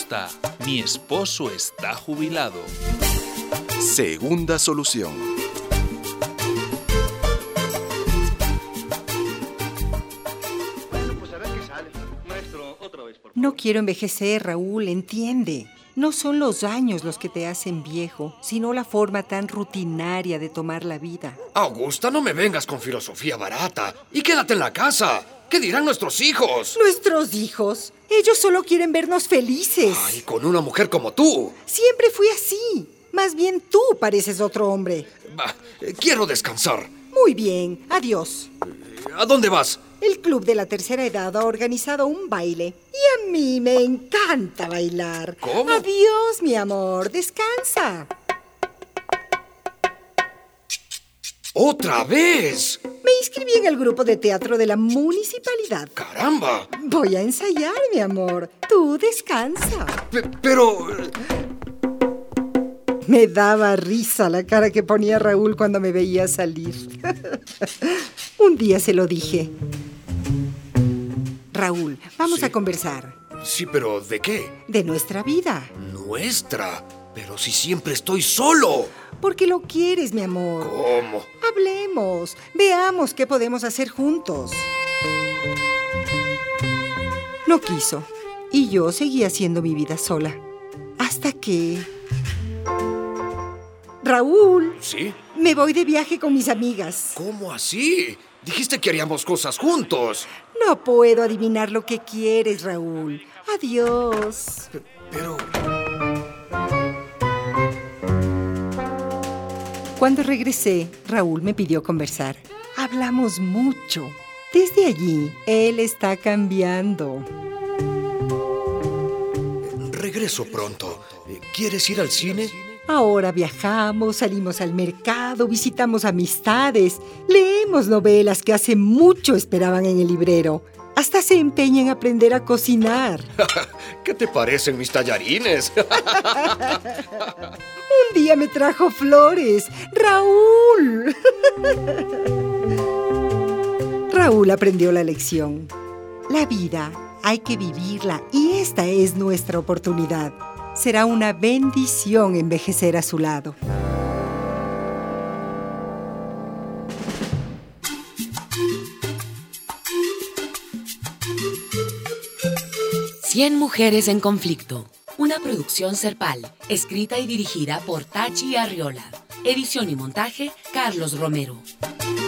respuesta: mi esposo está jubilado. Segunda solución. No quiero envejecer, Raúl, entiende. No son los años los que te hacen viejo, sino la forma tan rutinaria de tomar la vida. Augusta, no me vengas con filosofía barata. Y quédate en la casa. ¿Qué dirán nuestros hijos? ¿Nuestros hijos? Ellos solo quieren vernos felices. Ay, con una mujer como tú. Siempre fui así. Más bien tú pareces otro hombre. Bah, quiero descansar. Muy bien, adiós. ¿A dónde vas? El Club de la Tercera Edad ha organizado un baile. Y a mí me encanta bailar. ¿Cómo? Adiós, mi amor. Descansa. ¡Otra vez! Me inscribí en el grupo de teatro de la municipalidad. ¡Caramba! Voy a ensayar, mi amor. Tú descansa. Pero... Me daba risa la cara que ponía Raúl cuando me veía salir. Un día se lo dije. Raúl, vamos a conversar. Sí, pero ¿de qué? De nuestra vida. ¿Nuestra? Pero si siempre estoy solo. Porque lo quieres, mi amor. ¿Cómo? Hablemos. Veamos qué podemos hacer juntos. No quiso. Y yo seguí haciendo mi vida sola. Hasta que... Raúl. ¿Sí? Me voy de viaje con mis amigas. ¿Cómo así? Dijiste que haríamos cosas juntos. No puedo adivinar lo que quieres, Raúl. Adiós. Pero... Cuando regresé, Raúl me pidió conversar. Hablamos mucho. Desde allí, él está cambiando. Regreso pronto. ¿Quieres ir al cine? Ahora viajamos, salimos al mercado, visitamos amistades, leemos novelas que hace mucho esperaban en el librero. Hasta se empeña en aprender a cocinar. ¿Qué te parecen mis tallarines? Un día me trajo flores. ¡Raúl! Raúl aprendió la lección. La vida hay que vivirla y esta es nuestra oportunidad. Será una bendición envejecer a su lado. Cien mujeres en conflicto. Una producción Serpal, escrita y dirigida por Tachi Arriola. Edición y montaje, Carlos Romero.